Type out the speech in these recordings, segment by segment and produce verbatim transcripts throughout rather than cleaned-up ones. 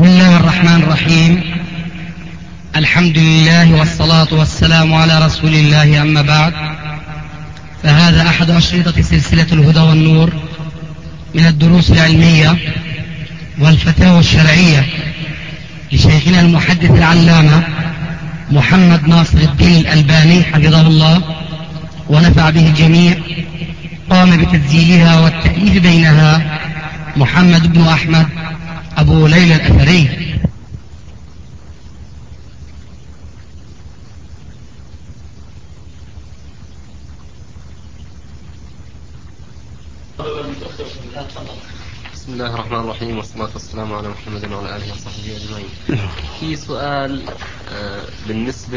بسم الله الرحمن الرحيم. الحمد لله والصلاة والسلام على رسول الله، أما بعد، فهذا أحد أشرطة سلسلة الهدى والنور من الدروس العلمية والفتاوى الشرعية لشيخنا المحدث العلامة محمد ناصر الدين الألباني حفظه الله ونفع به الجميع. قام بتسجيلها والتأليف بينها محمد بن أحمد أبو ليلى الأثري. بسم الله الرحمن الرحيم، والصلاة والسلام على محمد وعلى آله وصحبه أجمعين. في سؤال بالنسبة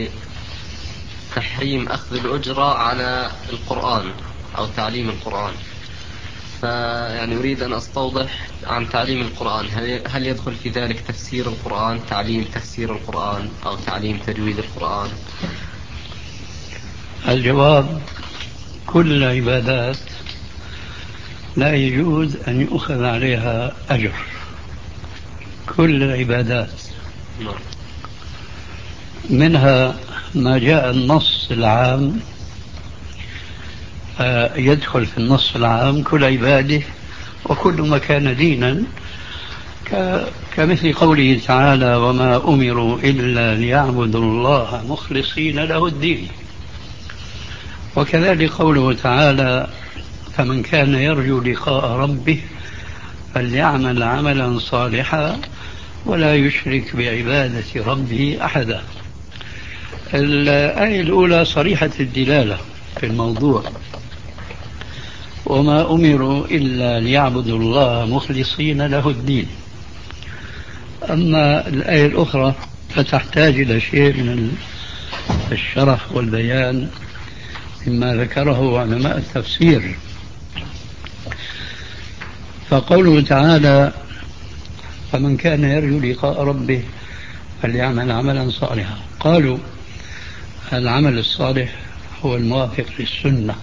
لتحريم أخذ الأجرة على القرآن أو تعليم القرآن، فيعني أريد أن أستوضح عن تعليم القرآن. هل يدخل في ذلك تفسير القرآن، تعليم تفسير القرآن، أو تعليم تجويد القرآن؟ الجواب: كل العبادات لا يجوز أن يؤخذ عليها أجر، كل العبادات، منها ما جاء النص العام يدخل في النص العام كل عباده وكل ما كان دينا، كمثل قوله تعالى: وما أمروا إلا ليعبدوا الله مخلصين له الدين. وكذلك قوله تعالى: فمن كان يرجو لقاء ربه فليعمل عملا صالحا ولا يشرك بعبادة ربه أحدا. الآية الأولى صريحة الدلالة في الموضوع، وما أمروا إلا ليعبدوا الله مخلصين له الدين. أما الآية الأخرى فتحتاج إلى شيء من الشرح والبيان مما ذكره علماء التفسير. فقوله تعالى: فمن كان يرجو لقاء ربه فليعمل عملا صالحا، قالوا العمل الصالح هو الموافق للسنة،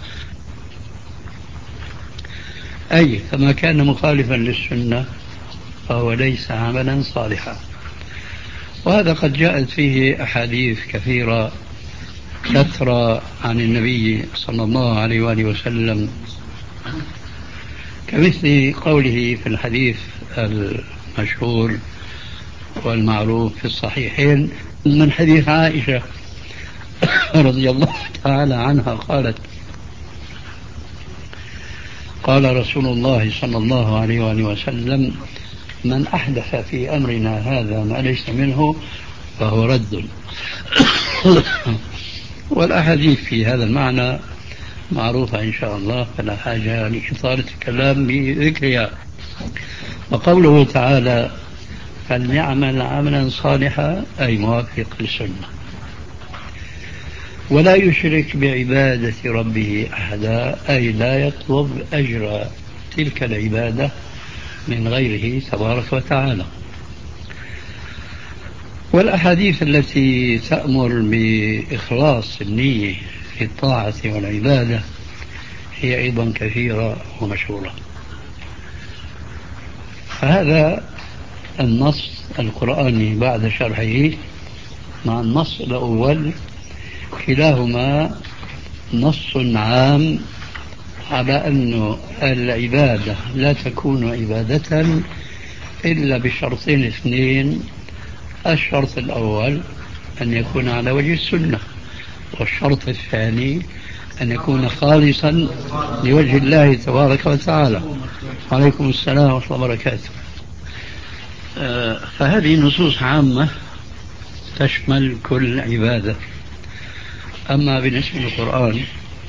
أي فما كان مخالفا للسنة فهو ليس عملا صالحا. وهذا قد جاءت فيه أحاديث كثيرة تترى عن النبي صلى الله عليه وآله وسلم، كمثل قوله في الحديث المشهور والمعروف في الصحيحين من حديث عائشة رضي الله تعالى عنها قالت: قال رسول الله صلى الله عليه وآله وسلم: من أحدث في أمرنا هذا ما ليس منه فهو رد. والأحاديث في هذا المعنى معروفة إن شاء الله، فلا حاجة لإطالة الكلام بذكرها. وقوله تعالى: فليعمل عملا صالحا، أي موافق للسنة، ولا يشرك بعبادة ربه أحدا، أي لا يطلب أجر تلك العبادة من غيره تبارك وتعالى. والأحاديث التي تأمر بإخلاص النية في الطاعة والعبادة هي أيضا كثيرة ومشهورة. فهذا النص القرآني بعد شرحه مع النص الأول كلاهما نص عام على أن العبادة لا تكون عبادة إلا بشرطين اثنين: الشرط الأول أن يكون على وجه السنة، والشرط الثاني أن يكون خالصا لوجه الله تبارك وتعالى. عليكم السلام ورحمة الله وبركاته. فهذه نصوص عامة تشمل كل عبادة. أما بالنسبة للقرآن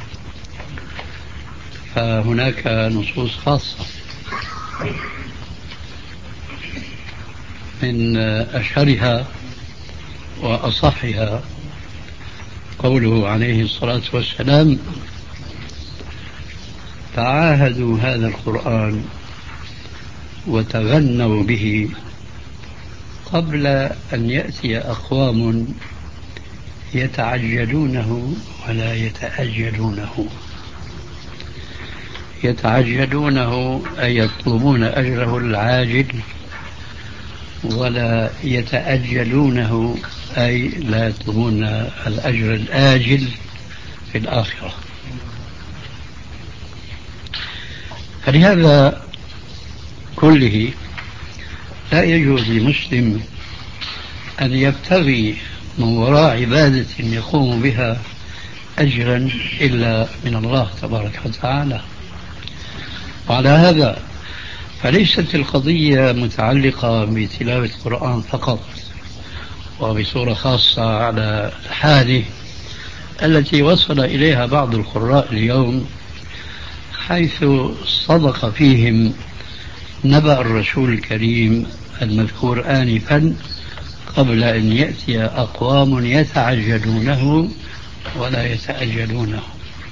فهناك نصوص خاصة، من أشهرها وأصحها قوله عليه الصلاة والسلام: تعاهدوا هذا القرآن وتغنوا به قبل أن يأتي أقوام يتعجلونه ولا يتأجلونه. يتعجلونه أي يطلبون أجره العاجل ولا يتأجلونه، أي لا يطلبون الأجر الآجل في الآخرة. فلهذا كله لا يجوز لمسلم أن يبتغي من وراء عبادة يقوم بها أجرا إلا من الله تبارك وتعالى. وعلى هذا فليست القضية متعلقة بتلاوة القرآن فقط وبصورة خاصة على الحالة التي وصل إليها بعض القراء اليوم، حيث صدق فيهم نبأ الرسول الكريم المذكور آنفا قبل أن يأتي أقوام يتعجلونه ولا يتأجلونه.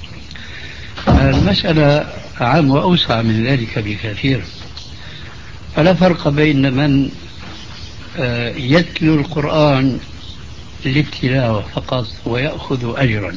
المسألة أعم وأوسع من ذلك بكثير. فلا فرق بين من يتلو القرآن للتلاوة فقط ويأخذ أجرا،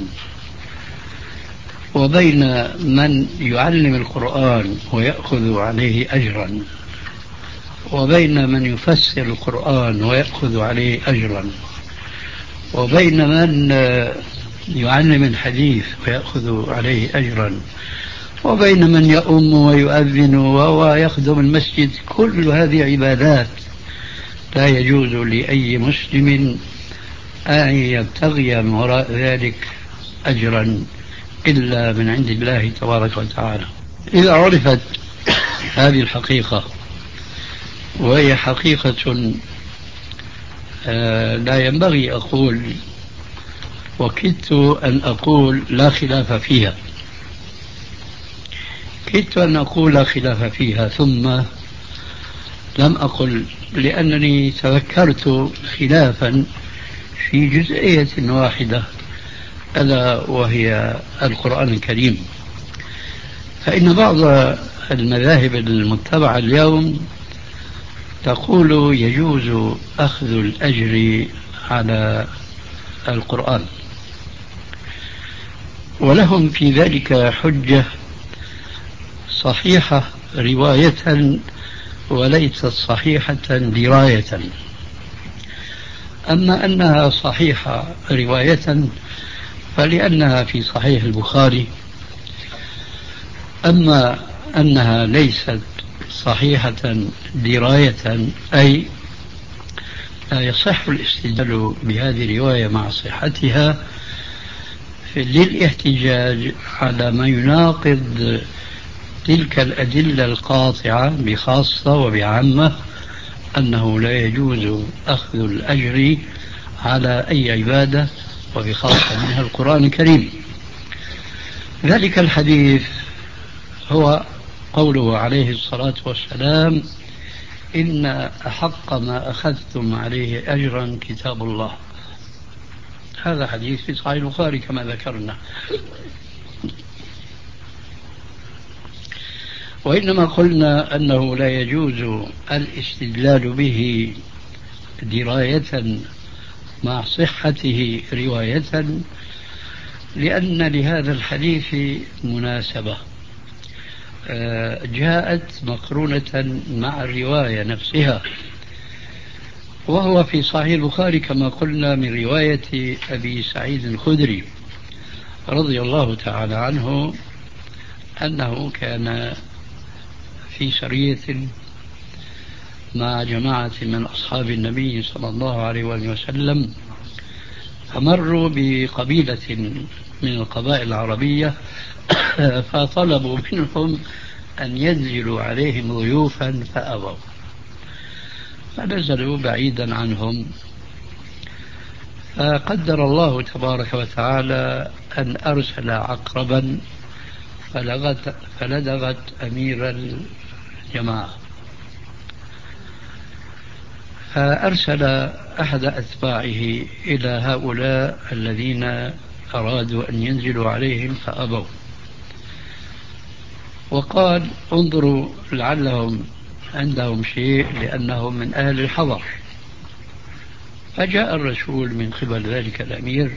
وبين من يعلم القرآن ويأخذ عليه أجرا، وبين من يفسر القرآن ويأخذ عليه أجرا، وبين من يعلم الحديث ويأخذ عليه أجرا، وبين من يؤم ويؤذن ويخدم المسجد. كل هذه عبادات لا يجوز لأي مسلم أن يبتغي من وراء ذلك أجرا إلا من عند الله تبارك وتعالى. إذا عرفت هذه الحقيقة، وهي حقيقة لا ينبغي أقول، وكدت أن أقول لا خلاف فيها، كدت أن أقول لا خلاف فيها ثم لم أقل، لأنني تذكرت خلافا في جزئية واحدة ألا وهي القرآن الكريم. فإن بعض المذاهب المتبعة اليوم تقول يجوز أخذ الأجر على القرآن، ولهم في ذلك حجة صحيحة رواية وليست صحيحة دراية. أما أنها صحيحة رواية فلأنها في صحيح البخاري، أما أنها ليست صحيحة دراية أي لا يصح الاستدلال بهذه الرواية مع صحتها للاحتجاج على ما يناقض تلك الأدلة القاطعة بخاصة وبعامة أنه لا يجوز أخذ الأجر على أي عبادة وبخاصة منها القرآن الكريم. ذلك الحديث هو قوله عليه الصلاة والسلام: إن أحق ما أخذتم عليه أجرا كتاب الله. هذا حديث في صحيح البخاري كما ذكرنا. وإنما قلنا أنه لا يجوز الاستدلال به دراية مع صحته رواية، لأن لهذا الحديث مناسبة جاءت مقرونة مع الرواية نفسها، وهو في صحيح البخاري كما قلنا من رواية أبي سعيد الخدري رضي الله تعالى عنه أنه كان في سرية مع جماعة من أصحاب النبي صلى الله عليه وسلم، فمروا بقبيلة من القبائل العربية فطلبوا منهم أن ينزلوا عليهم ضيوفا فأبوا، فنزلوا بعيدا عنهم. فقدر الله تبارك وتعالى أن أرسل عقربا فلغت فلدغت أمير الجماعة، فأرسل أحد أتباعه إلى هؤلاء الذين أرادوا أن ينزلوا عليهم فأبوا، وقال: انظروا لعلهم عندهم شيء لأنهم من أهل الحضر. فجاء الرسول من قبل ذلك الأمير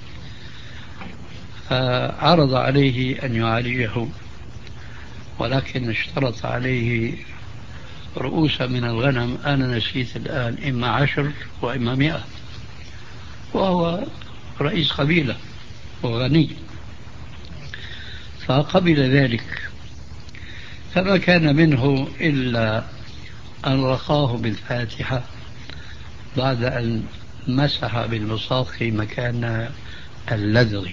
فعرض عليه أن يعالجه، ولكن اشترط عليه رؤوسا من الغنم، أنا نسيت الآن، إما عشر وإما مئة، وهو رئيس قبيلة وغني، فقبل ذلك. فما كان منه إلا أن رقاه بالفاتحة بعد أن مسح بالمصاف مكان اللدغ،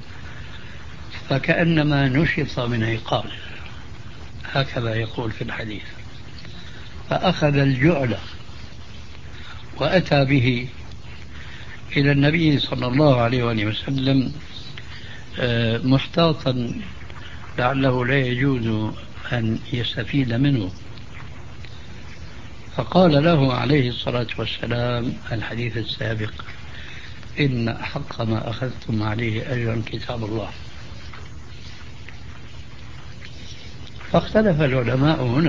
فكأنما نشط من عقال، هكذا يقول في الحديث. فأخذ الجعل وأتى به إلى النبي صلى الله عليه وآله وسلم محتاطا لعله لا يجوز أن يستفيد منه، فقال له عليه الصلاة والسلام الحديث السابق: إن أحق ما أخذتم عليه أجرا كتاب الله. فاختلف العلماء هنا،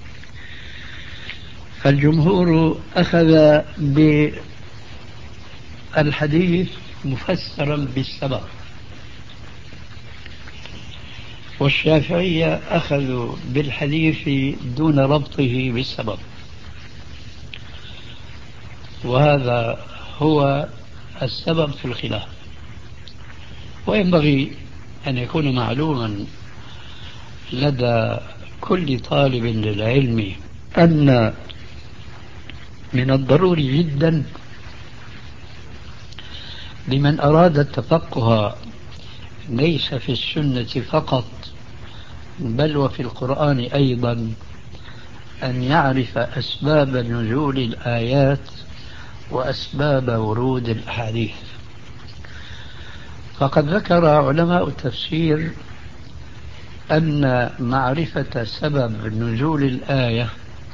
فالجمهور أخذ بالحديث مفسرا بالسبب، والشافعية أخذوا بالحديث دون ربطه بالسبب، وهذا هو السبب في الخلاف. وينبغي أن يكون معلوما لدى كل طالب للعلم أن من الضروري جدا لمن أراد التفقه ليس في السنة فقط بل وفي القرآن أيضا أن يعرف أسباب نزول الآيات وأسباب ورود الأحاديث. فقد ذكر علماء التفسير أن معرفة سبب نزول الآية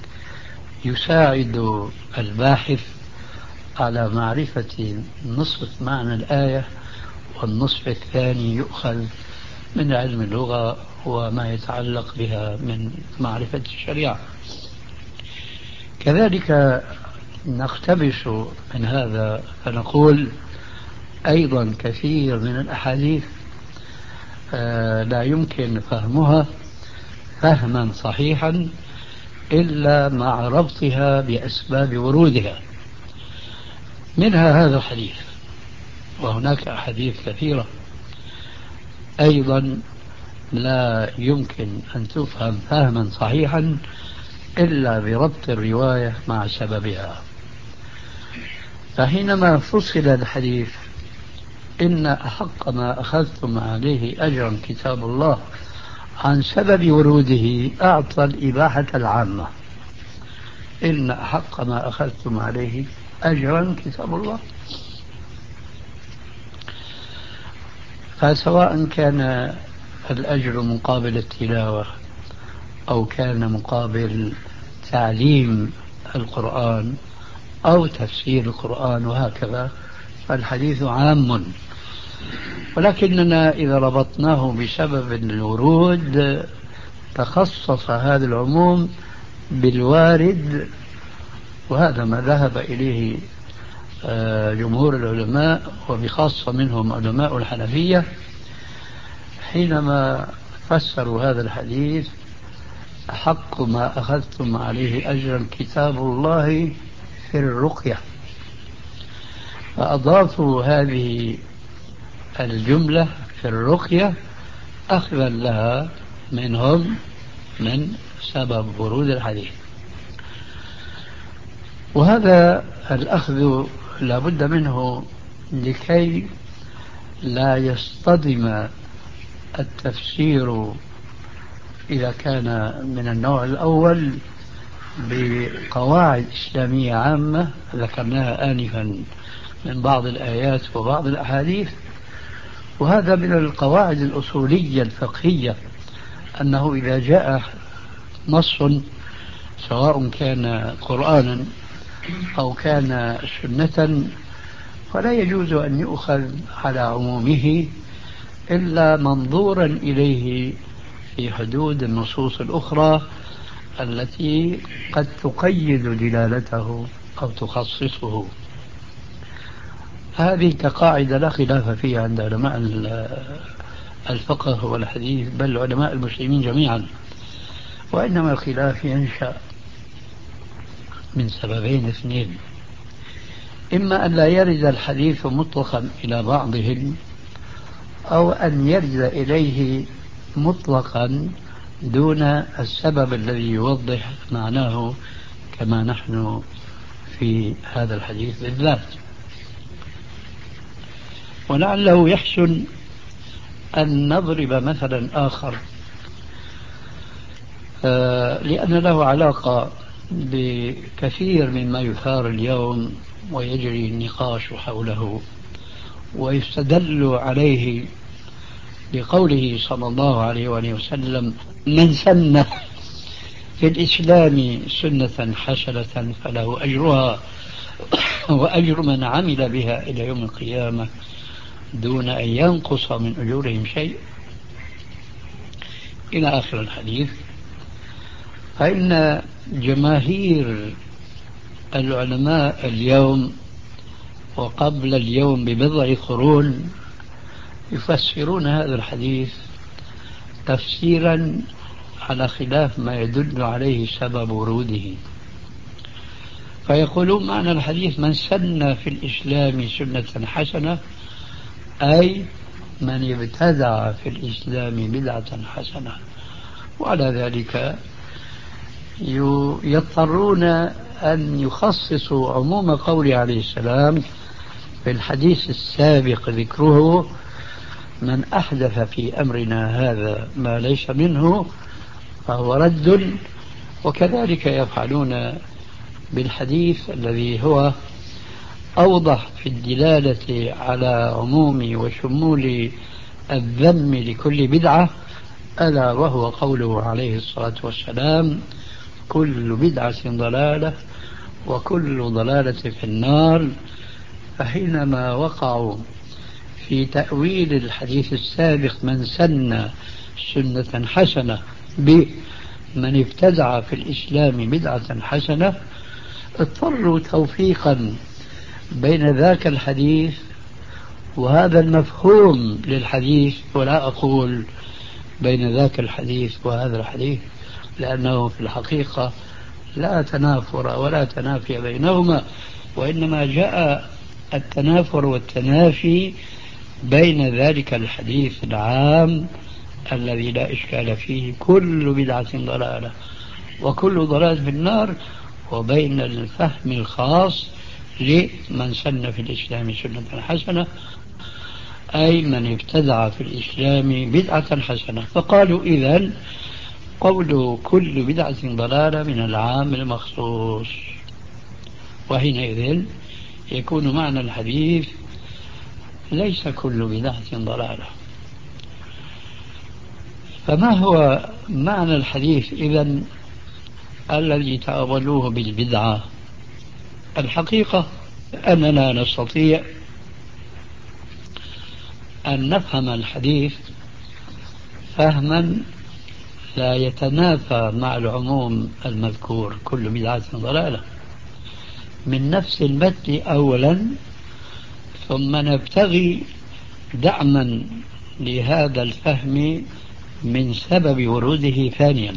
يساعد الباحث على معرفة نصف معنى الآية، والنصف الثاني يؤخذ من علم اللغة وما يتعلق بها من معرفة الشريعة. كذلك نقتبس من هذا فنقول أيضا كثير من الأحاديث لا يمكن فهمها فهما صحيحا إلا مع ربطها بأسباب ورودها، منها هذا الحديث، وهناك أحاديث كثيرة أيضا لا يمكن أن تفهم فهما صحيحا إلا بربط الرواية مع سببها. فحينما فصل الحديث إن أحق ما أخذتم عليه أجرا كتاب الله عن سبب وروده أعطى الإباحة العامة، إن أحق ما أخذتم عليه أجرا كتاب الله. فسواء كان الأجر مقابل التلاوة أو كان مقابل تعليم القرآن أو تفسير القرآن وهكذا، فالحديث عام، ولكننا إذا ربطناه بسبب الورود تخصص هذا العموم بالوارد، وهذا ما ذهب إليه جمهور العلماء وبخاصة منهم علماء الحنفية حينما فسروا هذا الحديث: أحق ما أخذتم عليه أجرا كتاب الله في الرقية، فأضافوا هذه الجملة في الرقية أخذا لها منهم من سبب ورود الحديث. وهذا الأخذ لا بد منه لكي لا يصطدم التفسير إذا كان من النوع الأول بقواعد إسلامية عامة ذكرناها آنفا من بعض الآيات وبعض الأحاديث. وهذا من القواعد الأصولية الفقهية، أنه إذا جاء نص سواء كان قرآنا أو كان سنة فلا يجوز أن يؤخذ على عمومه إلا منظورا إليه في حدود النصوص الأخرى التي قد تقيد دلالته أو تخصصه. هذه كقاعدة لا خلاف فيها عند علماء الفقه والحديث بل علماء المسلمين جميعا، وإنما الخلاف ينشأ من سببين اثنين: إما أن لا يرد الحديث مطلقا إلى بعضهم، أو أن يرد إليه مطلقا دون السبب الذي يوضح معناه، كما نحن في هذا الحديث بالذات. ولعله يحسن أن نضرب مثلا آخر لأن له علاقة بكثير مما يثار اليوم ويجري النقاش حوله، ويستدل عليه بقوله صلى الله عليه وآله وسلم: من سن في الإسلام سنة حسنة فله أجرها وأجر من عمل بها إلى يوم القيامة دون أن ينقص من أجورهم شيء، إلى آخر الحديث. فإن جماهير العلماء اليوم وقبل اليوم ببضع قرون يفسرون هذا الحديث تفسيرا على خلاف ما يدل عليه سبب وروده. فيقولون معنى الحديث: من سن في الإسلام سنة حسنة، أي من ابتدع في الإسلام بدعة حسنة. وعلى ذلك يضطرون أن يخصصوا عموم قوله عليه السلام في الحديث السابق ذكره: من أحدث في أمرنا هذا ما ليس منه فهو رد. وكذلك يفعلون بالحديث الذي هو أوضح في الدلالة على عموم وشمول الذم لكل بدعة، ألا وهو قوله عليه الصلاة والسلام: كل بدعة ضلالة وكل ضلالة في النار. فحينما وقعوا في تأويل الحديث السابق من سن سنة حسنة بمن ابتدع في الإسلام بدعة حسنة، اضطروا توفيقا بين ذاك الحديث وهذا المفهوم للحديث، ولا أقول بين ذاك الحديث وهذا الحديث، لأنه في الحقيقة لا تنافر ولا تنافي بينهما، وإنما جاء التنافر والتنافي بين ذلك الحديث العام الذي لا إشكال فيه كل بدعة ضلالة وكل ضلالة في النار، وبين الفهم الخاص لمن سن في الإسلام سنة حسنة، أي من ابتدع في الإسلام بدعة حسنة. فقالوا إذن قول كل بدعة ضلالة من العام المخصوص، وحينئذ يكون معنى الحديث ليس كل بدعة ضلالة. فما هو معنى الحديث إذن الذي تأولوه بالبدعة؟ الحقيقة أننا نستطيع أن نفهم الحديث فهما لا يتنافى مع العموم المذكور كل بدعة ضلالة من نفس المتن أولا، ثم نبتغي دعما لهذا الفهم من سبب وروده ثانيا.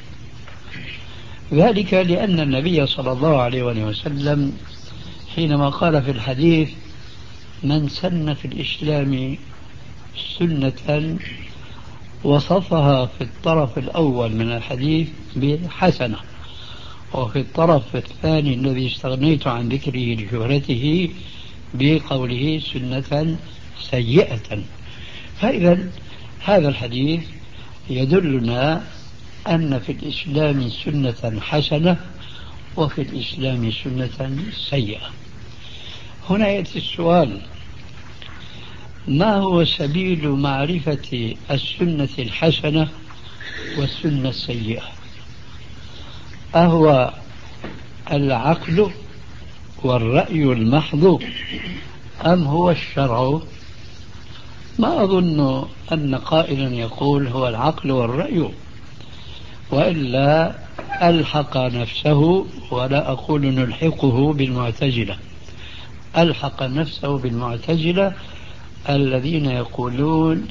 ذلك لأن النبي صلى الله عليه وسلم حينما قال في الحديث من سن في الإسلام سنة وصفها في الطرف الأول من الحديث بحسنة، وفي الطرف الثاني الذي استغنيت عن ذكره لشهرته بقوله سنة سيئة. فإذا هذا الحديث يدلنا أن في الإسلام سنة حسنة وفي الإسلام سنة سيئة. هنا يأتي السؤال: ما هو سبيل معرفة السنة الحسنة والسنة السيئة؟ أهو العقل والرأي المحض أم هو الشرع؟ ما أظن أن قائلا يقول هو العقل والرأي، وإلا ألحق نفسه، ولا أقول نلحقه بالمعتزلة، ألحق نفسه بالمعتزلة الذين يقولون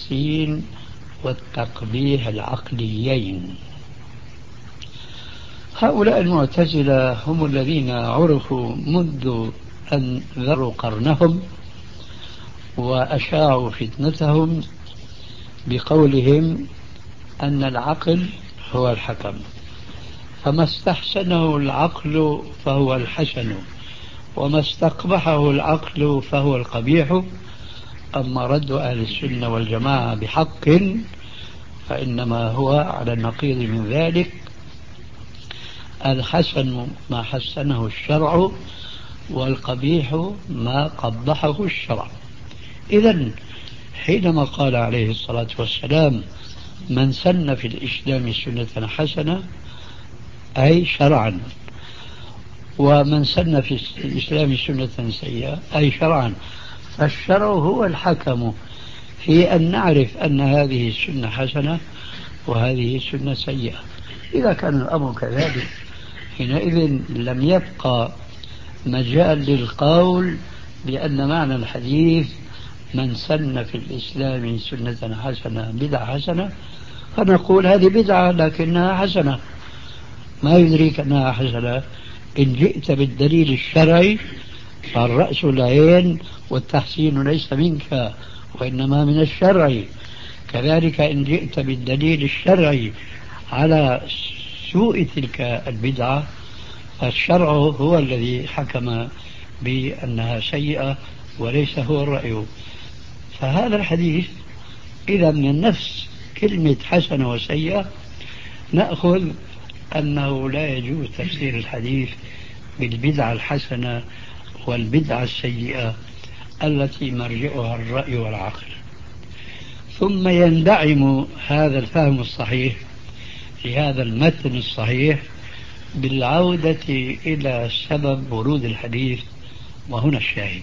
بالتحسين والتقبيح العقليين. هؤلاء المعتزلة هم الذين عرفوا منذ أن ذروا قرنهم وأشاعوا فتنتهم بقولهم أن العقل هو الحكم، فما استحسنه العقل فهو الحسن، وما استقبحه العقل فهو القبيح. أما رد أهل السنة والجماعة بحق فإنما هو على النقيض من ذلك: الحسن ما حسنه الشرع، والقبيح ما قبحه الشرع. إذن حينما قال عليه الصلاة والسلام: من سن في الإسلام سنة حسنة، أي شرعا، ومن سن في الإسلام سنة سيئة، أي شرعا، فالشرع هو الحكم في أن نعرف أن هذه السنة حسنة وهذه السنة سيئة. إذا كان الأمر كذلك حينئذ لم يبقى مجال للقول بأن معنى الحديث من سن في الإسلام سنة حسنة بدعة حسنة، فنقول هذه بدعة لكنها حسنة. ما يدريك أنها حسنة؟ إن جئت بالدليل الشرعي فالرأس العين والتحسين ليس منك وإنما من الشرع. كذلك إن جئت بالدليل الشرعي على سوء تلك البدعة فالشرع هو الذي حكم بأنها سيئة وليس هو الرأي. فهذا الحديث إذا من نفس كلمة حسنة وسيئة نأخذ أنه لا يجوز تفسير الحديث بالبدعة الحسنة والبدعة السيئة التي مرجعها الرأي والعقل. ثم يندعم هذا الفهم الصحيح في هذا المتن الصحيح بالعودة إلى سبب ورود الحديث، وهنا الشاهد.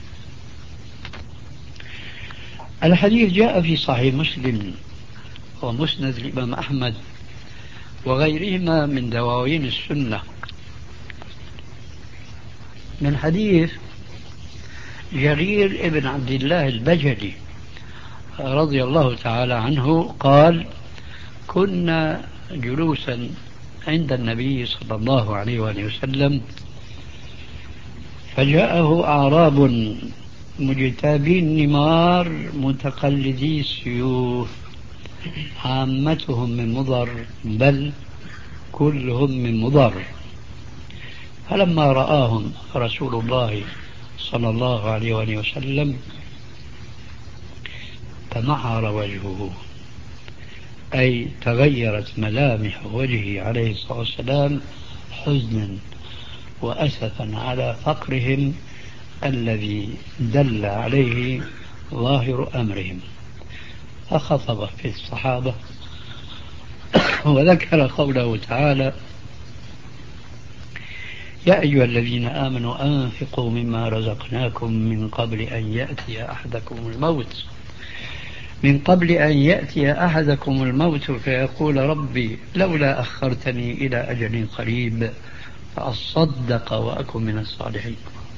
الحديث جاء في صحيح مسلم ومسند الإمام أحمد وغيرهما من دواوين السنة من حديث جرير ابن عبد الله البجلي رضي الله تعالى عنه قال: كنا جلوسا عند النبي صلى الله عليه وآله وسلم فجاءه أعراب مجتابي النمار متقلدي السيوف، عامتهم من مضر بل كلهم من مضر. فلما رآهم رسول الله صلى الله عليه وآله وسلم تمعر وجهه، أي تغيرت ملامح وجهه عليه الصلاة والسلام حزنا وأسفا على فقرهم الذي دل عليه ظاهر أمرهم. فخطب في الصحابة وذكر قوله تعالى: يا أيها الذين آمنوا أنفقوا مما رزقناكم من قبل أن يأتي أحدكم الموت من قبل أن يأتي أحدكم الموت فيقول ربي لولا أخرتني إلى أجل قريب فأصدق وأكن من الصالحين.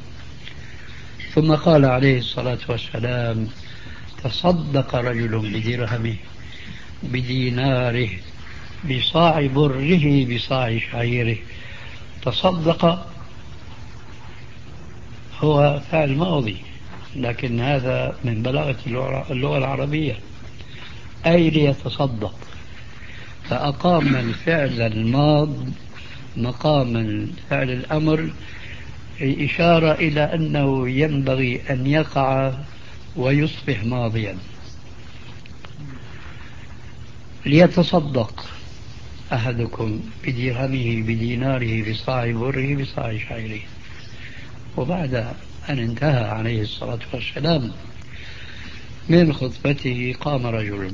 ثم قال عليه الصلاة والسلام: تصدق رجل بدرهمه بديناره بصاع بره بصاع شعيره. تصدق هو فعل ماضي، لكن هذا من بلاغة اللغة العربية، أي ليتصدق، فأقام الفعل الماض مقام فعل الأمر إشارة إلى أنه ينبغي أن يقع ويصبح ماضيا. ليتصدق أحدكم بدرهمه بديناره بصاع بره بصاع شعيره. وبعد أن انتهى عليه الصلاة والسلام من خطبته قام رجل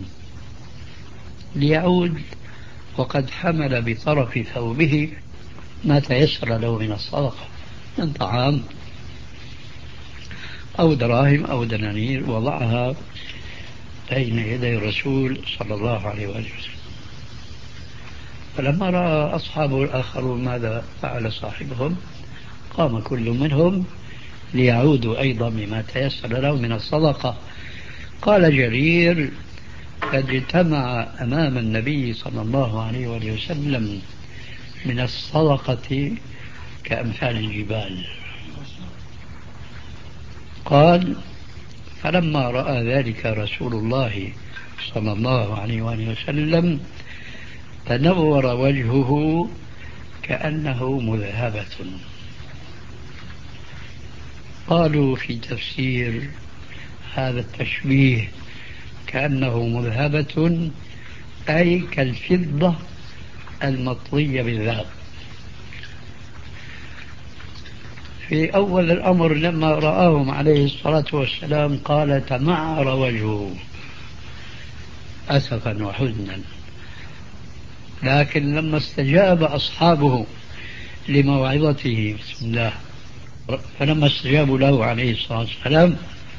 ليعود وقد حمل بطرف ثوبه ما تيسر له من الصدقة من طعام أو دراهم أو دنانير، وضعها بين يدي الرسول صلى الله عليه وآله وسلم. فلما رأى أصحابه الآخرون ماذا فعل صاحبهم قام كل منهم ليعودوا أيضا بما تيسر له من الصدقة. قال جرير: قد اجتمع أمام النبي صلى الله عليه وآله وسلم من الصدقة كأمثال الجبال. قال: فلما رأى ذلك رسول الله صلى الله عليه وآله وسلم تنور وجهه كأنه مذهبة. قالوا في تفسير هذا التشبيه كأنه مذهبة أي كالفضة المطلية بالذهب. في أول الأمر لما رآهم عليه الصلاة والسلام قال: تمعر وجهه أسفا وحزنا. لكن لما استجاب أصحابه لموعظته بسم الله، فلما استجابوا له عليه الصلاة والسلام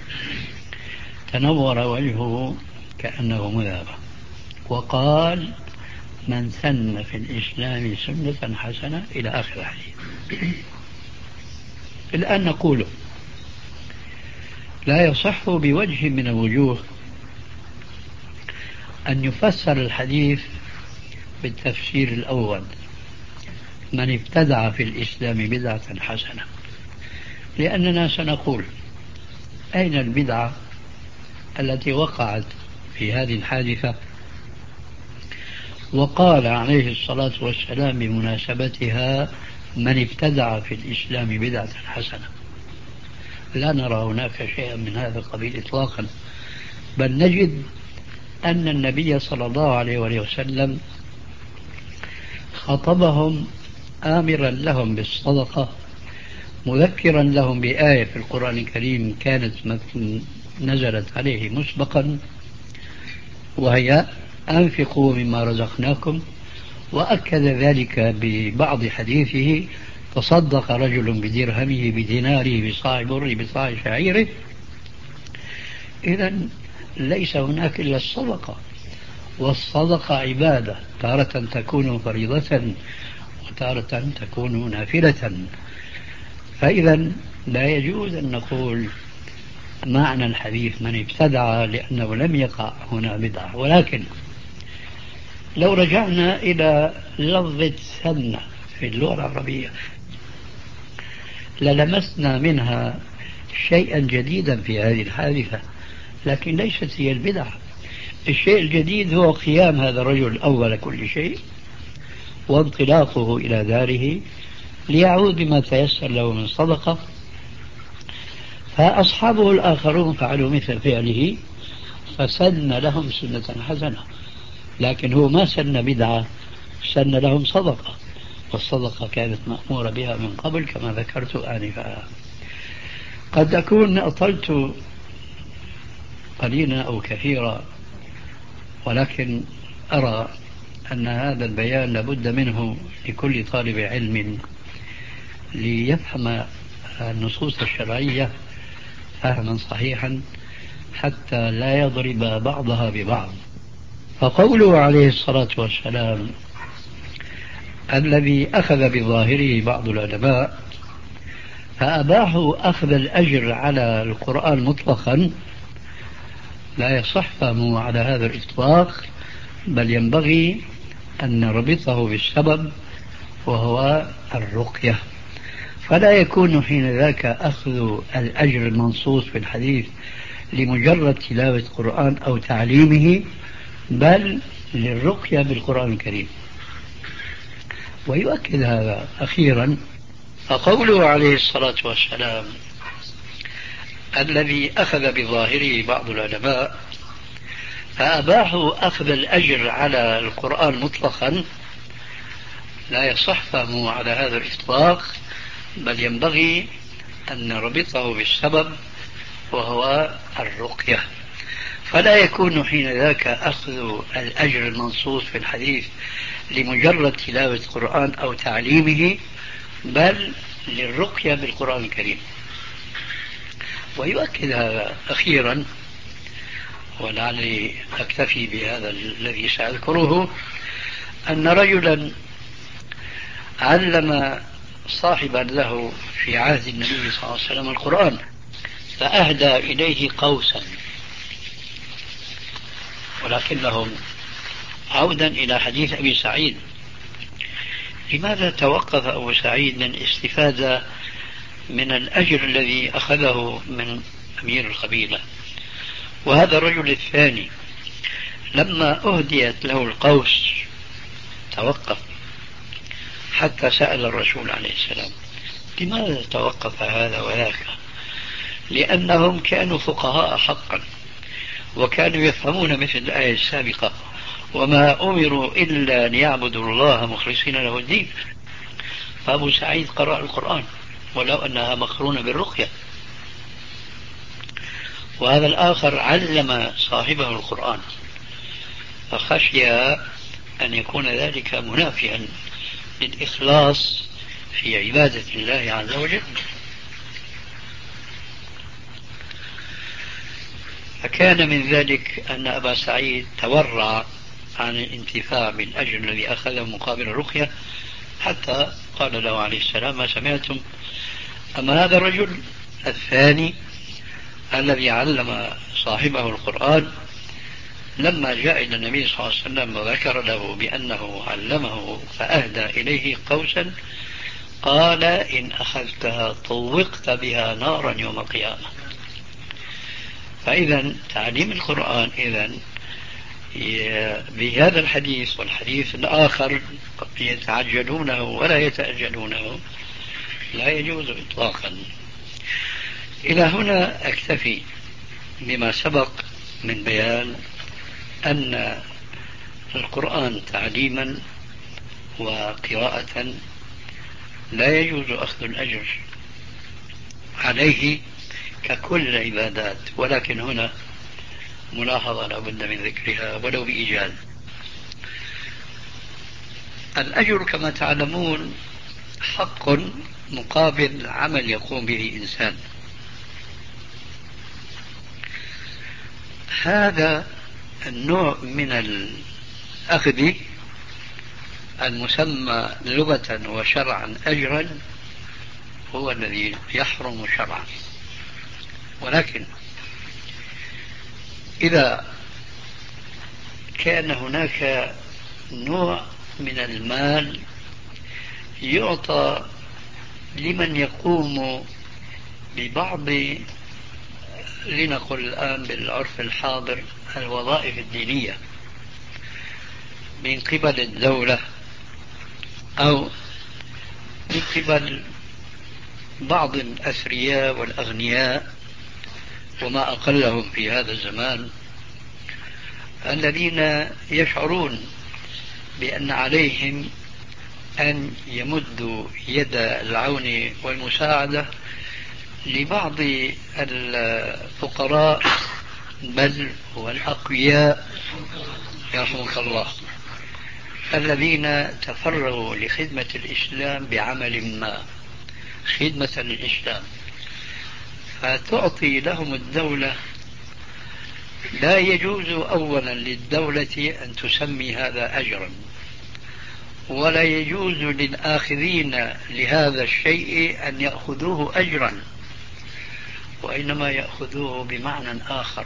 تنور وجهه كأنه مذهبة، وقال: من سن في الإسلام سنة حسنة إلى آخر الحديث. الآن نقول لا يصح بوجه من الوجوه أن يفسر الحديث بالتفسير الأول: من ابتدع في الإسلام بدعة حسنة، لأننا سنقول أين البدعة التي وقعت في هذه الحادثة؟ وقال عليه الصلاة والسلام بمناسبتها: من ابتدع في الإسلام بدعة حسنة. لا نرى هناك شيئا من هذا القبيل إطلاقا، بل نجد أن النبي صلى الله عليه وسلم خطبهم آمرا لهم بالصدقة، مذكرا لهم بآية في القرآن الكريم كانت نزلت عليه مسبقا، وهي: أنفقوا مما رزقناكم. وأكد ذلك ببعض حديثه: تصدق رجل بدرهمه بديناره بصاع بره بصاع شعيره. إذن ليس هناك إلا الصدقة، والصدقة عبادة، تارة تكون فريضة وتارة تكون نافلة. فإذا لا يجوز أن نقول معنى الحديث من ابتدع، لأنه لم يقع هنا بدعة. ولكن لو رجعنا إلى لفظة سنة في اللغة العربية للمسنا منها شيئا جديدا في هذه الحادثة، لكن ليست هي البدعة. الشيء الجديد هو قيام هذا الرجل أول كل شيء وانطلاقه إلى داره ليعود بما تيسر له من صدقة. فأصحابه الآخرون فعلوا مثل فعله فسن لهم سنة حسنة، لكن هو ما سن بدعة، سن لهم صدقة، والصدقة كانت مأمورة بها من قبل كما ذكرت آنفا. قد أكون أطلت قليلا أو كثيرا، ولكن أرى أن هذا البيان لابد منه لكل طالب علم ليفهم النصوص الشرعية فهما صحيحا حتى لا يضرب بعضها ببعض. فقوله عليه الصلاة والسلام الذي أخذ بظاهره بعض العلماء فأباحوا أخذ الأجر على القرآن مطلقا، لا يصح فهمه على هذا الإطلاق، بل ينبغي أن نربطه بالسبب وهو الرقية. فلا يكون حين ذاك أخذ الأجر المنصوص في الحديث لمجرد تلاوة القرآن أو تعليمه، بل للرقية بالقرآن الكريم. ويؤكد هذا أخيرا فقوله عليه الصلاة والسلام الذي أخذ بظاهره بعض العلماء فأباحوا أخذ الأجر على القرآن مطلقا، لا يصح فهمه على هذا الإطلاق، بل ينبغي أن نربطه بالسبب وهو الرقية. فلا يكون حين ذاك أخذ الأجر المنصوص في الحديث لمجرد تلاوة القرآن أو تعليمه، بل للرقية بالقرآن الكريم. ويؤكد هذا أخيرا، ولعلي أكتفي بهذا الذي سأذكره، أن رجلا علم صاحبا له في عهد النبي صلى الله عليه وسلم القرآن فأهدى إليه قوسا، ولكنهم عودا إلى حديث أبي سعيد لماذا توقف أبو سعيد من استفادة من الأجر الذي أخذه من أمير القبيلة؟ وهذا الرجل الثاني لما أهديت له القوس توقف حتى سأل الرسول عليه السلام. لماذا توقف هذا وذاك؟ لأنهم كانوا فقهاء حقا وكانوا يفهمون مثل الآية السابقة: وما أمروا إلا ليعبدوا الله مخلصين له الدين. فأبو سعيد قرأ القرآن ولو أنها مقرونة بالرقية، وهذا الآخر علم صاحبه القرآن، فخشي أن يكون ذلك منافيا للإخلاص في عبادة الله عز وجل. فكان من ذلك أن أبا سعيد تورع عن الانتفاع بالأجر الذي أخذه مقابل الرقية، حتى قال له عليه السلام: ما سمعتم؟ أما هذا الرجل الثاني الذي علم صاحبه القرآن لما جاء إلى النبي صلى الله عليه وسلم وذكر له بأنه علمه فأهدى إليه قوسا، قال: إن أخذتها طوقت بها نارا يوم القيامة. فإذا تعليم القرآن إذن بهذا الحديث والحديث الآخر يتعجلونه ولا يتأجلونه لا يجوز إطلاقا. إلى هنا أكتفي بما سبق من بيان أن القرآن تعليما وقراءة لا يجوز أخذ الأجر عليه ككل العبادات، ولكن هنا ملاحظة لا بد من ذكرها ولو بإيجاز. الأجر كما تعلمون حق مقابل عمل يقوم به إنسان. هذا النوع من الأخذ المسمى لغة وشرعا أجرا هو الذي يحرم شرعا، ولكن إذا كان هناك نوع من المال يعطى لمن يقوم ببعض، لنقل الآن بالعرف الحاضر، الوظائف الدينية من قبل الدولة أو من قبل بعض الأثرياء والأغنياء وما أقلهم في هذا الزمان، الذين يشعرون بأن عليهم أن يمدوا يد العون والمساعدة لبعض الفقراء بل والأقوياء يرحمك الله الذين تفرغوا لخدمة الإسلام بعمل ما، خدمة للإسلام، فتعطي لهم الدولة. لا يجوز أولا للدولة أن تسمي هذا أجرا، ولا يجوز للآخذين لهذا الشيء أن يأخذوه أجرا، وإنما يأخذوه بمعنى آخر،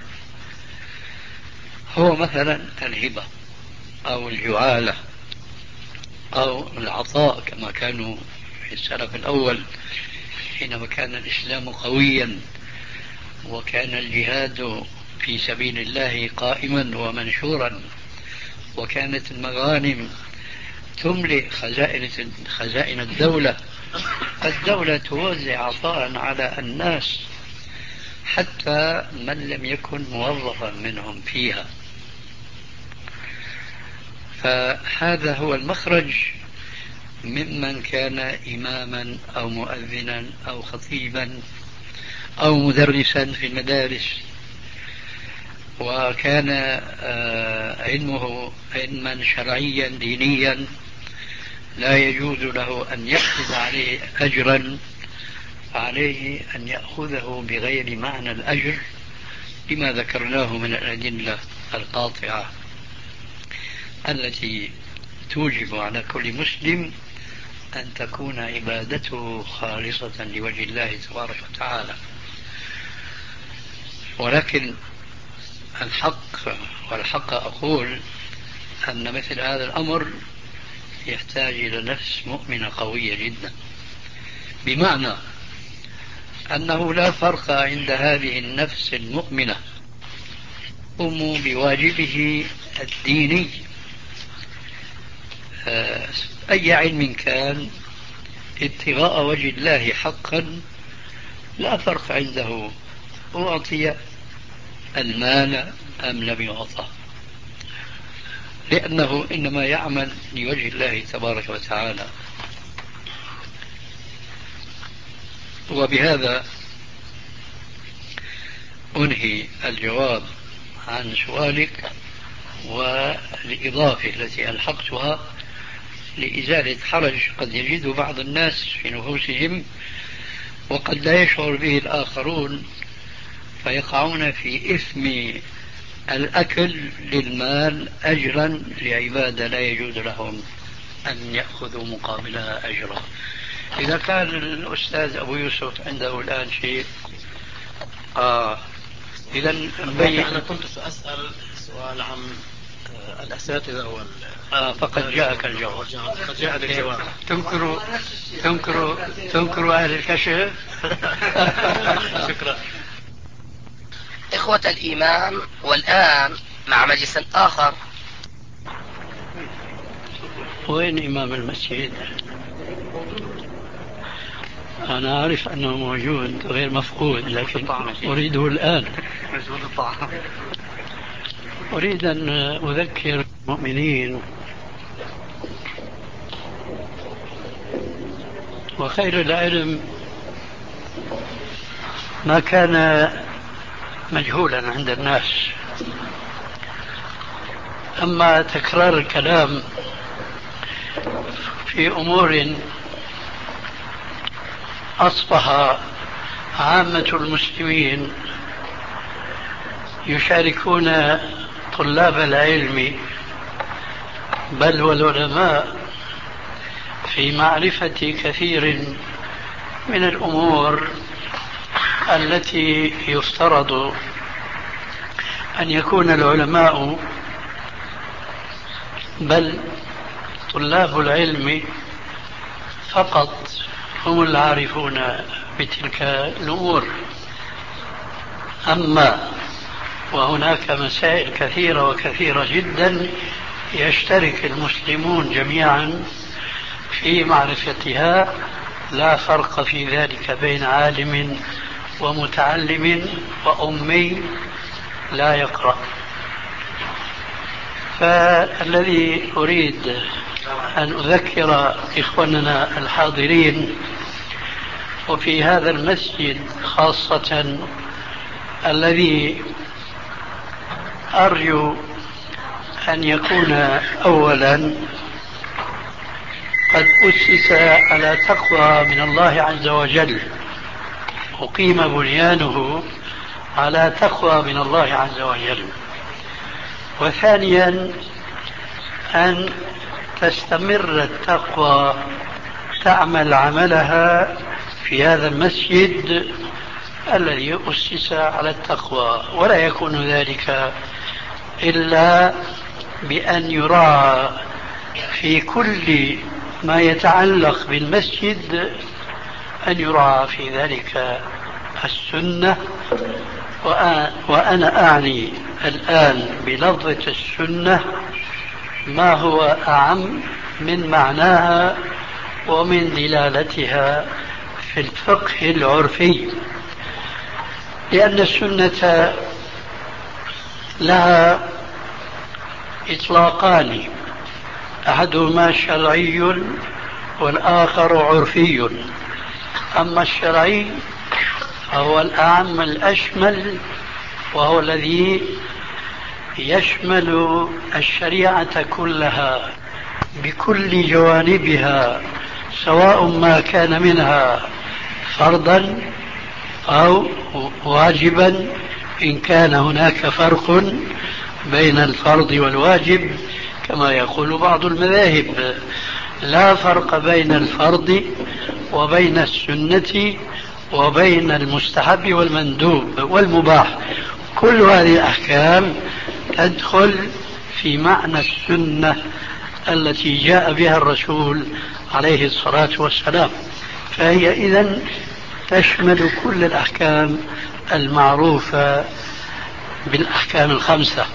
هو مثلا الهبة أو الجعالة أو العطاء كما كانوا في السلف الأول حينما كان الإسلام قويا وكان الجهاد في سبيل الله قائما ومنشورا، وكانت المغانم تملئ خزائن خزائن الدولة، الدولة توزع عطاء على الناس حتى من لم يكن موظفا منهم فيها. فهذا هو المخرج ممن كان إماما أو مؤذنا أو خطيبا أو مدرسا في المدارس، وكان علمه علما شرعيا دينيا، لا يجوز له أن يأخذ عليه أجرا، فعليه أن يأخذه بغير معنى الأجر لما ذكرناه من الأدلة القاطعة التي توجب على كل مسلم أن تكون عبادته خالصة لوجه الله تبارك وتعالى. ولكن الحق والحق أقول أن مثل هذا الأمر يحتاج إلى نفس مؤمنة قوية جدا، بمعنى أنه لا فرق عند هذه النفس المؤمنة قم بواجبه الديني أي علم كان ابتغاء وجه الله حقا، لا فرق عنده أعطي المال أم لم يعطى، لأنه إنما يعمل لوجه الله تبارك وتعالى. وبهذا أنهي الجواب عن سؤالك، والإضافة التي ألحقتها لإزالة حرج قد يجد بعض الناس في نفوسهم وقد لا يشعر به الآخرون، فيقعون في إثم الأكل للمال أجرا لعبادة لا يجوز لهم أن يأخذوا مقابلها أجرا. إذا كان الأستاذ أبو يوسف عنده الآن شيء آه إذا أنا كنت سأسأل سؤال عن الأساتذة وال آه فقد جاءك الجواب. قد جاء الجواب. تنكر تنكر تنكر أهل الكشف. شكرا. إخوة الإيمان، والآن مع مجلس آخر. وين إمام المسجد؟ أنا أعرف أنه موجود غير مفقود، لكن أريده الآن. أريد أن أذكر المؤمنين وخير العلم ما كان مجهولا عند الناس، أما تكرار الكلام في أمور أصبح عامة المسلمين يشاركون طلاب العلم بل والعلماء في معرفة كثير من الأمور التي يفترض أن يكون العلماء بل طلاب العلم فقط هم العارفون بتلك الأمور. أما وهناك مسائل كثيرة وكثيرة جدا يشترك المسلمون جميعا في معرفتها، لا فرق في ذلك بين عالم ومتعلم وأمي لا يقرأ. فالذي أريد أن أذكر إخواننا الحاضرين وفي هذا المسجد خاصة الذي أرجو أن يكون أولا قد أسس على تقوى من الله عز وجل، أقيم بنيانه على تقوى من الله عز وجل. وثانيا أن تستمر التقوى تعمل عملها في هذا المسجد الذي أسس على التقوى، ولا يكون ذلك إلا بأن يراعى في كل ما يتعلق بالمسجد أن يراعى في ذلك السنة. وأنا أعني الآن بلفظة السنة ما هو أعم من معناها ومن دلالتها في الفقه العرفي، لأن السنة لها إطلاقان، أحدهما شرعي والآخر عرفي. أما الشرعي فهو الأعم الأشمل، وهو الذي يشمل الشريعة كلها بكل جوانبها، سواء ما كان منها فرضا أو واجبا، إن كان هناك فرق بين الفرض والواجب كما يقول بعض المذاهب. لا فرق بين الفرض وبين السنة وبين المستحب والمندوب والمباح، كل هذه الأحكام تدخل في معنى السنة التي جاء بها الرسول عليه الصلاة والسلام، فهي إذن تشمل كل الأحكام المعروفة بالأحكام الخمسة.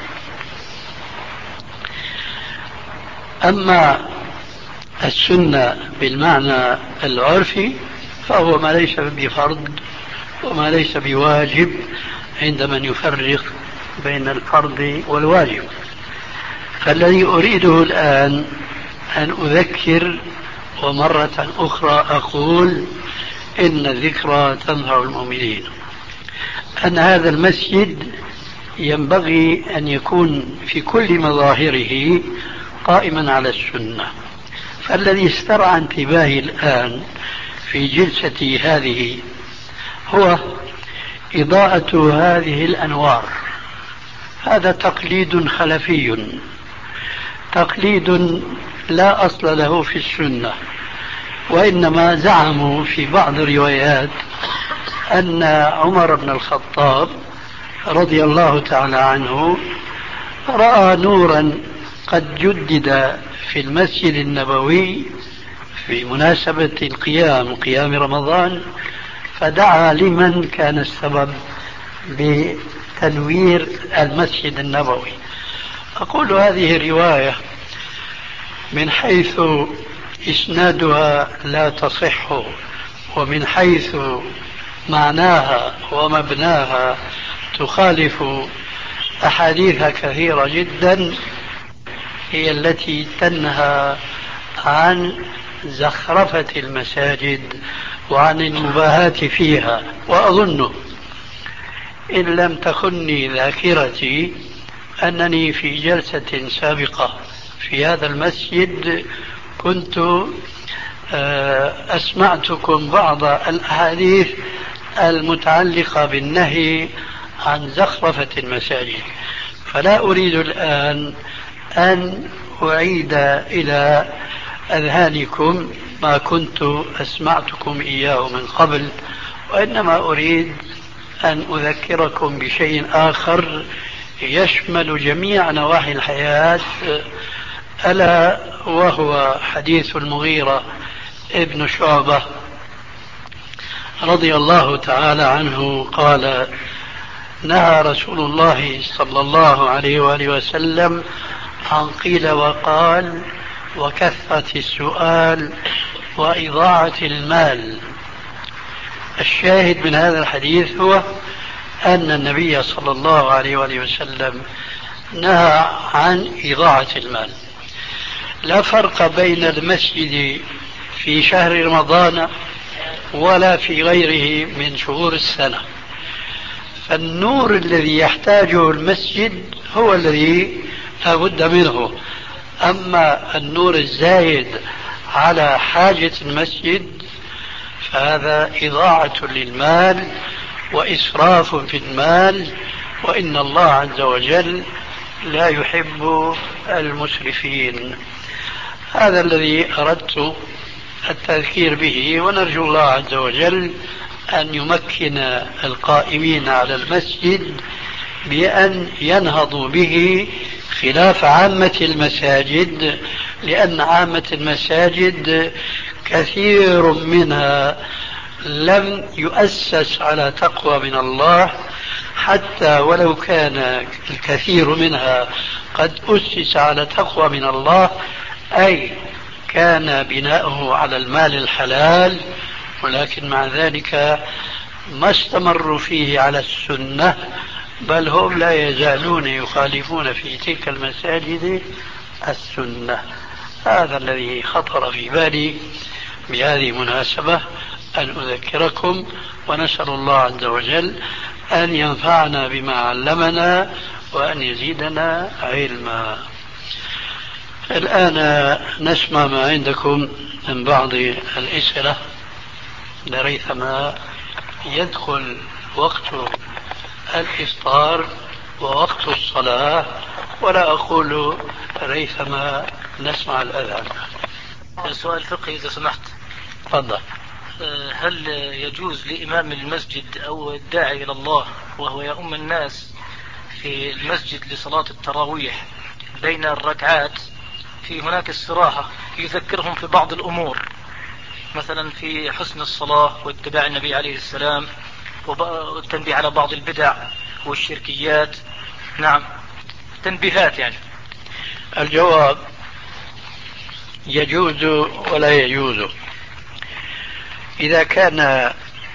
أما السنة بالمعنى العرفي فهو ما ليس بفرض وما ليس بواجب عند من يفرق بين الفرض والواجب. فالذي أريده الآن أن أذكر، ومرة أخرى أقول إن الذكرى تنفع المؤمنين، أن هذا المسجد ينبغي أن يكون في كل مظاهره قائما على السنة. فالذي استرعى انتباهي الآن في جلستي هذه هو إضاءة هذه الأنوار. هذا تقليد خلفي، تقليد لا أصل له في السنة، وإنما زعموا في بعض الروايات أن عمر بن الخطاب رضي الله تعالى عنه رأى نورا قد جدد في المسجد النبوي في مناسبة القيام قيام رمضان، فدعا لمن كان السبب بتنوير المسجد النبوي. أقول هذه رواية من حيث إسنادها لا تصح، ومن حيث معناها ومبناها تخالف أحاديث كثيرة جدا هي التي تنهى عن زخرفة المساجد وعن المباهاة فيها. وأظن إن لم تخني ذاكرتي أنني في جلسة سابقة في هذا المسجد كنت أسمعتكم بعض الأحاديث المتعلقة بالنهي عن زخرفة المساجد، فلا أريد الآن أن أعيد إلى أذهانكم ما كنت أسمعتكم إياه من قبل، وإنما أريد أن أذكركم بشيء آخر يشمل جميع نواحي الحياة، ألا وهو حديث المغيرة ابن شعبة رضي الله تعالى عنه قال: نهى رسول الله صلى الله عليه وآله وسلم عن قيل وقال وكثرة السؤال وإضاعة المال. الشاهد من هذا الحديث هو أن النبي صلى الله عليه وآله وسلم نهى عن إضاعة المال. لا فرق بين المسجد في شهر رمضان ولا في غيره من شهور السنة، فالنور الذي يحتاجه المسجد هو الذي لا بد منه. أما النور الزايد على حاجة المسجد فهذا إضاعة للمال وإسراف في المال، وإن الله عز وجل لا يحب المسرفين. هذا الذي أردت التذكير به، ونرجو الله عز وجل أن يمكن القائمين على المسجد بأن ينهضوا به خلاف عامة المساجد، لأن عامة المساجد كثير منها لم يؤسس على تقوى من الله، حتى ولو كان الكثير منها قد أسس على تقوى من الله، أي كان بناؤه على المال الحلال، ولكن مع ذلك ما استمروا فيه على السنة، بل هم لا يزالون يخالفون في تلك المساجد السنة. هذا الذي خطر في بالي بهذه المناسبة أن أذكركم، ونسأل الله عز وجل أن ينفعنا بما علمنا وأن يزيدنا علما. الآن نسمع ما عندكم من بعض الأسئلة لريثما يدخل وقت الإفطار ووقت الصلاة، ولا أقول ريثما نسمع الأذان. سؤال فقهي إذا سمحت. تفضل. هل يجوز لإمام المسجد أو الداعي إلى الله وهو يؤم الناس في المسجد لصلاة التراويح بين الركعات في هناك استراحة يذكرهم في بعض الأمور، مثلا في حسن الصلاة واتباع النبي عليه السلام والتنبيه على بعض البدع والشركيات؟ نعم، تنبيهات يعني. الجواب: يجوز ولا يجوز. إذا كان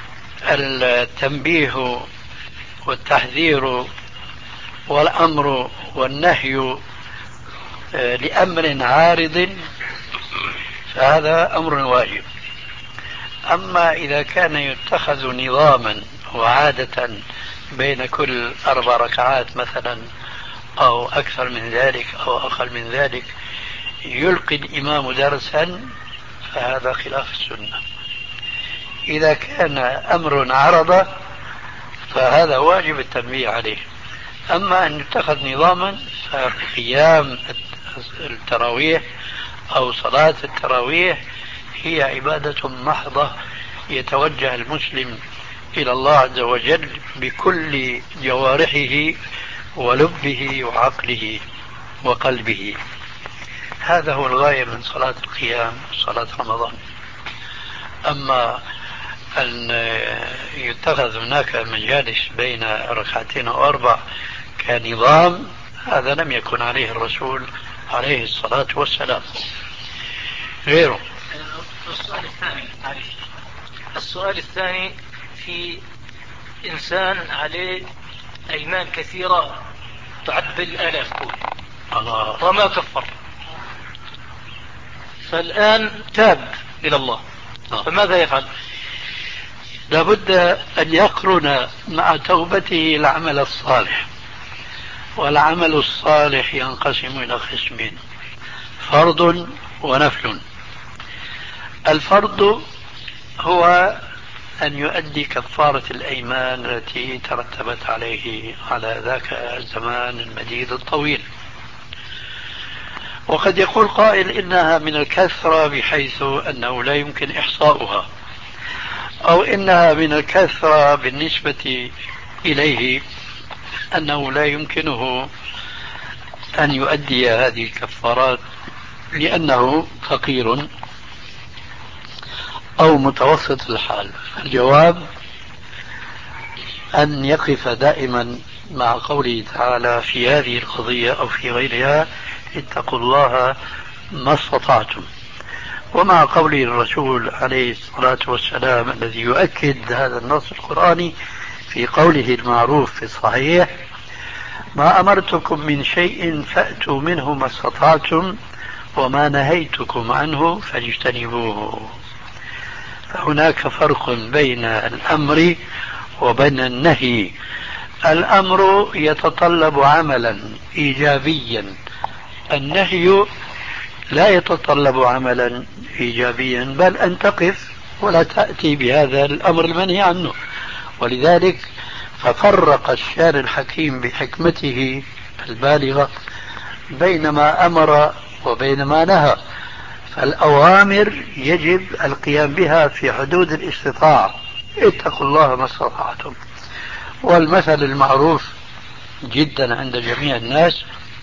التنبيه والتحذير والأمر والنهي لأمر عارض فهذا أمر واجب. أما إذا كان يتخذ نظاما وعادة بين كل أربع ركعات مثلا أو أكثر من ذلك أو أقل من ذلك يلقي الإمام درسا فهذا خلاف السنة. إذا كان أمر عرض فهذا واجب التنبيه عليه. أما أن يتخذ نظاما فقيام التراويح أو صلاة التراويح هي عبادة محضة يتوجه المسلم إلى الله عز وجل بكل جوارحه ولبه وعقله وقلبه. هذا هو الغاية من صلاة القيام صلاة رمضان. أما أن يتخذ هناك مجالس بين ركعتين أو أربع كنظام هذا لم يكن عليه الرسول عليه الصلاة والسلام. غيره. السؤال الثاني السؤال الثاني في إنسان عليه أيمان كثيرة تعد بالآلاف الله وما كفر، فالآن تاب إلى الله، فماذا يفعل؟ لابد أن يقرن مع توبته العمل الصالح، والعمل الصالح ينقسم إلى قسمين: فرض ونفل. الفرض هو أن يؤدي كفارة الأيمان التي ترتبت عليه على ذاك الزمان المديد الطويل. وقد يقول قائل إنها من الكثرة بحيث أنه لا يمكن إحصاؤها، أو إنها من الكثرة بالنسبة إليه أنه لا يمكنه أن يؤدي هذه الكفارات لأنه فقير أو متوسط الحال. الجواب أن يقف دائما مع قوله تعالى في هذه القضية أو في غيرها: اتقوا الله ما استطعتم، ومع قوله الرسول عليه الصلاة والسلام الذي يؤكد هذا النص القرآني في قوله المعروف في الصحيح: ما أمرتكم من شيء فأتوا منه ما استطعتم وما نهيتكم عنه فاجتنبوه. فهناك فرق بين الأمر وبين النهي. الأمر يتطلب عملا إيجابيا، النهي لا يتطلب عملا إيجابيا، بل أن تقف ولا تأتي بهذا الأمر المنهي عنه. ولذلك ففرق الشارع الحكيم بحكمته البالغة بين ما أمر وبين ما نهى. فالأوامر يجب القيام بها في حدود الاستطاعة: اتقوا الله ما استطعتم. والمثل المعروف جدا عند جميع الناس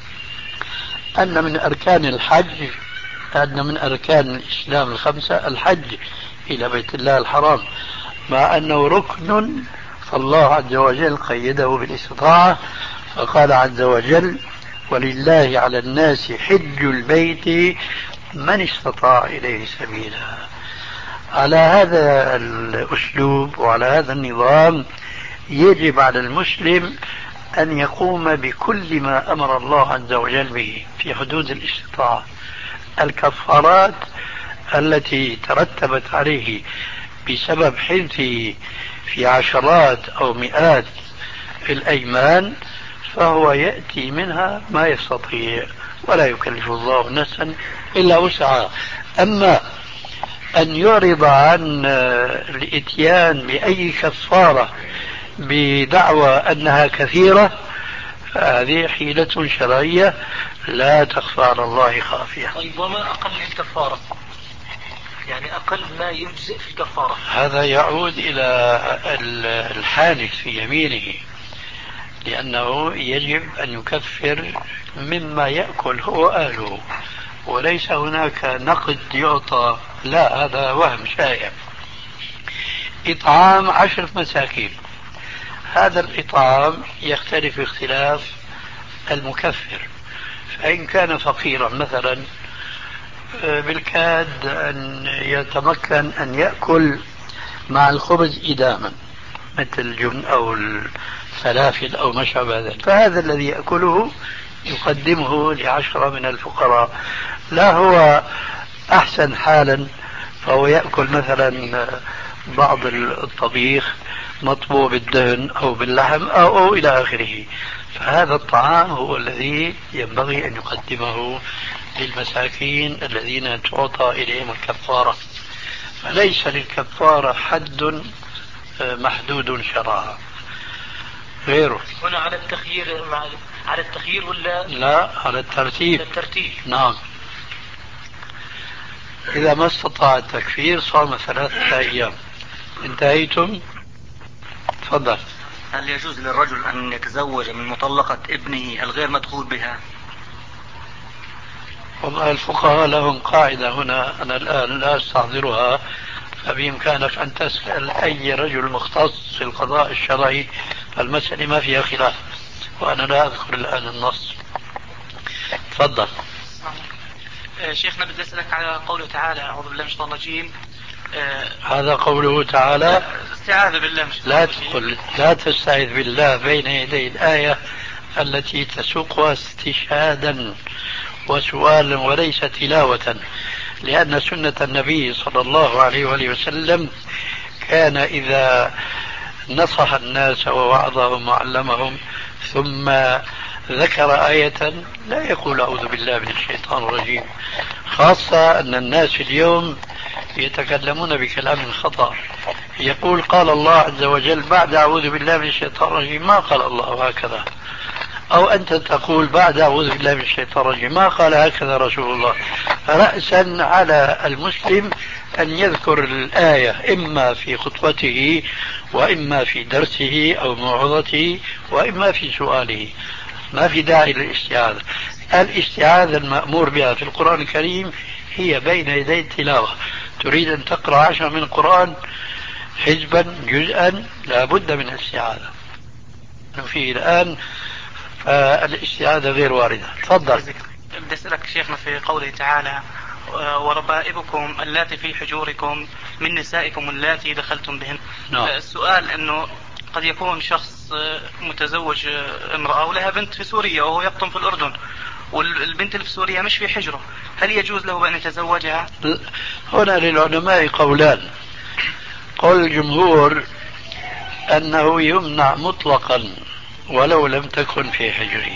أن من أركان الحج أن من أركان الإسلام الخمسة الحج إلى بيت الله الحرام، مع أنه ركن فالله عز وجل قيده بالاستطاعة، فقال عز وجل: ولله على الناس حج البيت من استطاع إليه سبيلا. على هذا الأسلوب وعلى هذا النظام يجب على المسلم أن يقوم بكل ما أمر الله عز وجل به في حدود الاستطاعة. الكفارات التي ترتبت عليه بسبب حنثه في عشرات أو مئات الأيمان فهو يأتي منها ما يستطيع، ولا يكلف الله نفسا إلا وسعها. أما أن يعرض عن الإتيان بأي كفارة بدعوى أنها كثيرة فهذه حيلة شرعية لا تخفى على الله خافية. طيب، وما أقل الكفارة؟ يعني أقل ما يجزئ في الكفارة. هذا يعود إلى الحالف في يمينه، لأنه يجب أن يكفر مما يأكل هو أهله. وليس هناك نقد يعطى، لا هذا وهم شائع. إطعام عشرة مساكين، هذا الإطعام يختلف اختلاف المكفر. فإن كان فقيرا مثلا بالكاد أن يتمكن أن يأكل مع الخبز إداما مثل الجبن أو الفلافل أو ما شابه ذلك، فهذا الذي يأكله يقدمه لعشرة من الفقراء. لا هو أحسن حالا فهو يأكل مثلا بعض الطبيخ مطبوع بالدهن أو باللحم أو, أو إلى آخره، فهذا الطعام هو الذي ينبغي أن يقدمه للمساكين الذين تعطى إليهم الكفارة. فليس للكفارة حد محدود شرعا غيره. هنا على التخيير مع على التخيير ولا لا على الترتيب؟ الترتيب نعم. إذا ما استطاع التكفير صام ثلاثة أيام. انتهيتم؟ تفضل. هل يجوز للرجل أن يتزوج من مطلقة ابنه الغير مدخول بها؟ والله الفقهاء لهم قاعدة هنا أنا الآن لا أستحضرها، فبإمكانك أن تسأل أي رجل مختص في القضاء الشرعي، فالمسألة ما فيها خلاف، وأنا لا أذكر الآن النص. تفضل. شيخنا بدي أسألك على قوله تعالى أعوذ بالله من الشيطان الرجيم. هذا قوله تعالى استعاذ بالله من الشيطان لا الرجيم. تقل لا تستعذ بالله بين يدي الآية التي تسوقها استشهادا وسؤالا وليس تلاوة، لأن سنة النبي صلى الله عليه وآله وسلم كان إذا نصح الناس ووعظهم وعلمهم ثم ذكر آية لا يقول أعوذ بالله من الشيطان الرجيم، خاصة أن الناس اليوم يتكلمون بكلام خطأ. يقول قال الله عز وجل بعد أعوذ بالله من الشيطان الرجيم ما قال الله هكذا، أو أنت تقول بعد أعوذ بالله من الشيطان الرجيم ما قال هكذا رسول الله. رأسا على المسلم أن يذكر الآية إما في خطبته وإما في درسه أو موعظته وإما في سؤاله، ما في داعي للاستعاذة. الاستعاذة المأمور بها في القرآن الكريم هي بين يدي التلاوة. تريد أن تقرأ عشرة من القرآن حزبا جزءا لا بد من الاستعاذة فيه الآن، فالاستعاذة غير واردة. تفضل. بدي أسألك شيخنا في قوله تعالى وربائبكم اللاتي في حجوركم من نسائكم اللاتي دخلتم بهن. نعم. السؤال أنه قد يكون شخص متزوج امرأة ولها بنت في سوريا وهو يقطن في الأردن، والبنت اللي في سوريا مش في حجره، هل يجوز له أن يتزوجها؟ هنا للعلماء قولان. قول الجمهور أنه يمنع مطلقا ولو لم تكن في حجره،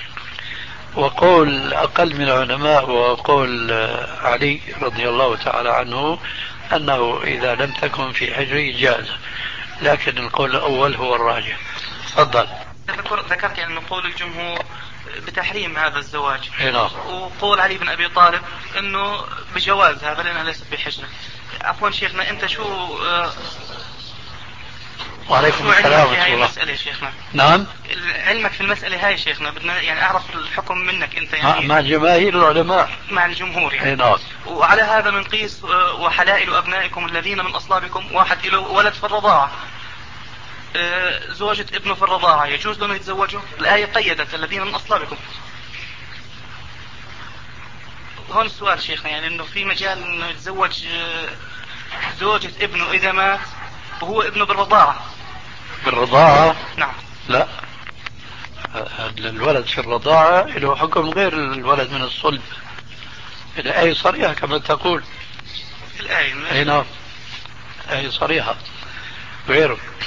وقول أقل من العلماء وقول علي رضي الله تعالى عنه أنه إذا لم تكن في حجره جاز، لكن القول الأول هو الراجح. تفضل. ذكرت يعني أن قول الجمهور بتحريم هذا الزواج، هنا. وقول علي بن أبي طالب أنه بجواز هذا لأنها ليست بحجرة. عفوا شيخنا أنت شو آه وعليكم السلام ورحمة الله. الله. شيخنا نعم. علمك في المسألة هاي شيخنا بدنا يعني أعرف الحكم منك أنت يعني مع جماهير العلماء مع الجمهور يعني. نعم. وعلى هذا من قيس وحلائل أبنائكم الذين من أصلابكم واحد له ولد في الرضاعة، زوجة ابنه في الرضاعة يجوز له يتزوجه؟ الآية قيدت الذين من أصلابكم. هون السؤال شيخنا يعني انه في مجال انه يتزوج زوجة ابنه اذا مات وهو ابنه بالرضاعة. بالرضاعة؟ نعم. لا، الولد في الرضاعة له حكم غير الولد من الصلب. الآية صريحة كما تقول. الآية اي نعم، الآية صريحة غيره.